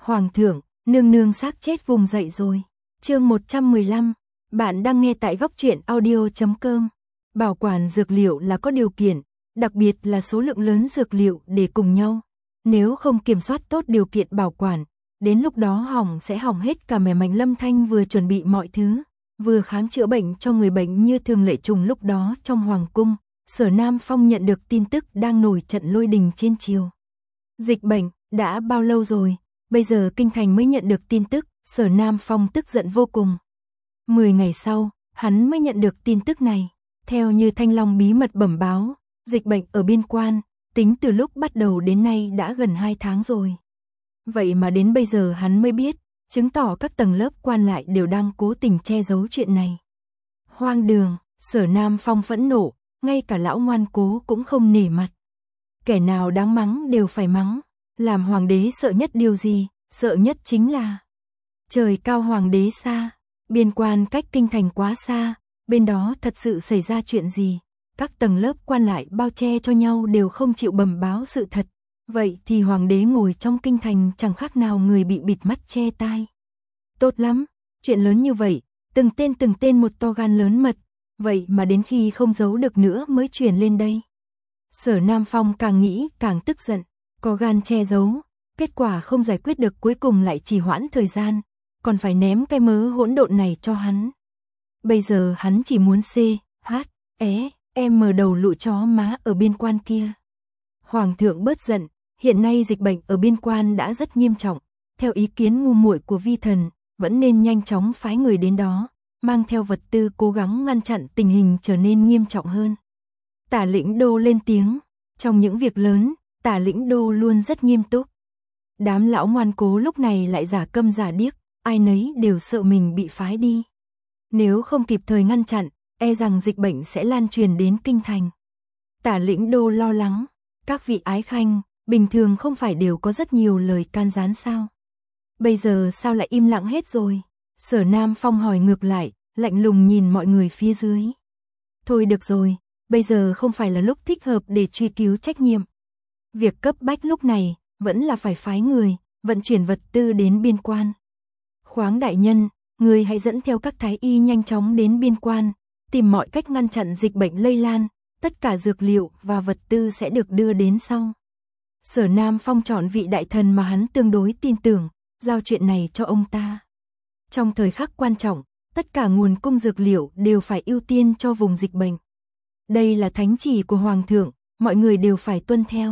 Hoàng thượng, nương nương xác chết vùng dậy rồi. Chương 115, bạn đang nghe tại góc truyện audio.com. Bảo quản dược liệu là có điều kiện, đặc biệt là số lượng lớn dược liệu để cùng nhau. Nếu không kiểm soát tốt điều kiện bảo quản, đến lúc đó hỏng sẽ hỏng hết cả. Mẹ Mạnh Lâm Thanh vừa chuẩn bị mọi thứ, vừa khám chữa bệnh cho người bệnh như thường lệ. Trùng lúc đó trong hoàng cung, Sở Nam Phong nhận được tin tức đang nổi trận lôi đình trên triều. Dịch bệnh, đã bao lâu rồi? Bây giờ kinh thành mới nhận được tin tức. Sở Nam Phong tức giận vô cùng. 10 ngày sau, hắn mới nhận được tin tức này. Theo như Thanh Long bí mật bẩm báo, dịch bệnh ở biên quan, tính từ lúc bắt đầu đến nay đã gần 2 tháng rồi. Vậy mà đến bây giờ hắn mới biết, chứng tỏ các tầng lớp quan lại đều đang cố tình che giấu chuyện này. Hoang đường, Sở Nam Phong phẫn nộ, ngay cả lão ngoan cố cũng không nể mặt. Kẻ nào đáng mắng đều phải mắng. Làm hoàng đế sợ nhất điều gì? Sợ nhất chính là trời cao hoàng đế xa, biên quan cách kinh thành quá xa, bên đó thật sự xảy ra chuyện gì, các tầng lớp quan lại bao che cho nhau đều không chịu bẩm báo sự thật. Vậy thì hoàng đế ngồi trong kinh thành chẳng khác nào người bị bịt mắt che tai. Tốt lắm, chuyện lớn như vậy, từng tên một to gan lớn mật, vậy mà đến khi không giấu được nữa mới truyền lên đây. Sở Nam Phong càng nghĩ càng tức giận, có gan che giấu, kết quả không giải quyết được cuối cùng lại trì hoãn thời gian, còn phải ném cái mớ hỗn độn này cho hắn. Bây giờ hắn chỉ muốn mở đầu lũ chó má ở biên quan kia. Hoàng thượng bớt giận, hiện nay dịch bệnh ở biên quan đã rất nghiêm trọng, theo ý kiến ngu muội của vi thần, vẫn nên nhanh chóng phái người đến đó, mang theo vật tư cố gắng ngăn chặn tình hình trở nên nghiêm trọng hơn. Tả Lĩnh Đô lên tiếng, trong những việc lớn, Tả Lĩnh Đô luôn rất nghiêm túc. Đám lão ngoan cố lúc này lại giả câm giả điếc, ai nấy đều sợ mình bị phái đi. Nếu không kịp thời ngăn chặn, e rằng dịch bệnh sẽ lan truyền đến kinh thành. Tả Lĩnh Đô lo lắng, các vị ái khanh, bình thường không phải đều có rất nhiều lời can gián sao? Bây giờ sao lại im lặng hết rồi? Sở Nam Phong hỏi ngược lại, lạnh lùng nhìn mọi người phía dưới. Thôi được rồi, bây giờ không phải là lúc thích hợp để truy cứu trách nhiệm. Việc cấp bách lúc này vẫn là phải phái người vận chuyển vật tư đến biên quan. Khoáng đại nhân, người hãy dẫn theo các thái y nhanh chóng đến biên quan, tìm mọi cách ngăn chặn dịch bệnh lây lan, tất cả dược liệu và vật tư sẽ được đưa đến sau. Sở Nam Phong chọn vị đại thần mà hắn tương đối tin tưởng, giao chuyện này cho ông ta. Trong thời khắc quan trọng, tất cả nguồn cung dược liệu đều phải ưu tiên cho vùng dịch bệnh. Đây là thánh chỉ của Hoàng thượng, mọi người đều phải tuân theo.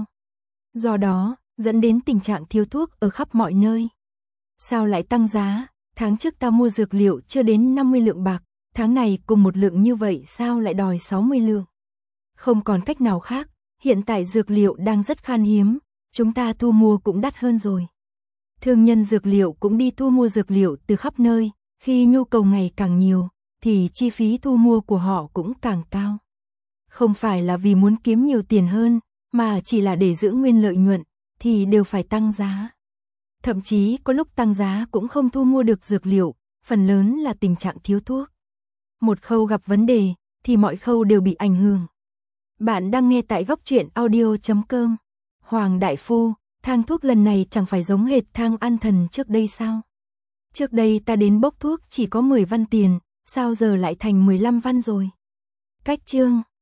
Do đó, dẫn đến tình trạng thiếu thuốc ở khắp mọi nơi. Sao lại tăng giá? Tháng trước ta mua dược liệu chưa đến 50 lượng bạc, tháng này cùng một lượng như vậy sao lại đòi 60 lượng? Không còn cách nào khác, hiện tại dược liệu đang rất khan hiếm, chúng ta thu mua cũng đắt hơn rồi. Thương nhân dược liệu cũng đi thu mua dược liệu từ khắp nơi, khi nhu cầu ngày càng nhiều, thì chi phí thu mua của họ cũng càng cao. Không phải là vì muốn kiếm nhiều tiền hơn, mà chỉ là để giữ nguyên lợi nhuận, thì đều phải tăng giá. Thậm chí có lúc tăng giá cũng không thu mua được dược liệu, phần lớn là tình trạng thiếu thuốc. Một khâu gặp vấn đề, thì mọi khâu đều bị ảnh hưởng. Bạn đang nghe tại góc truyện audio.com. Hoàng đại phu, thang thuốc lần này chẳng phải giống hệt thang an thần trước đây sao? Trước đây ta đến bốc thuốc chỉ có 10 văn tiền, sao giờ lại thành 15 văn rồi? Cách chương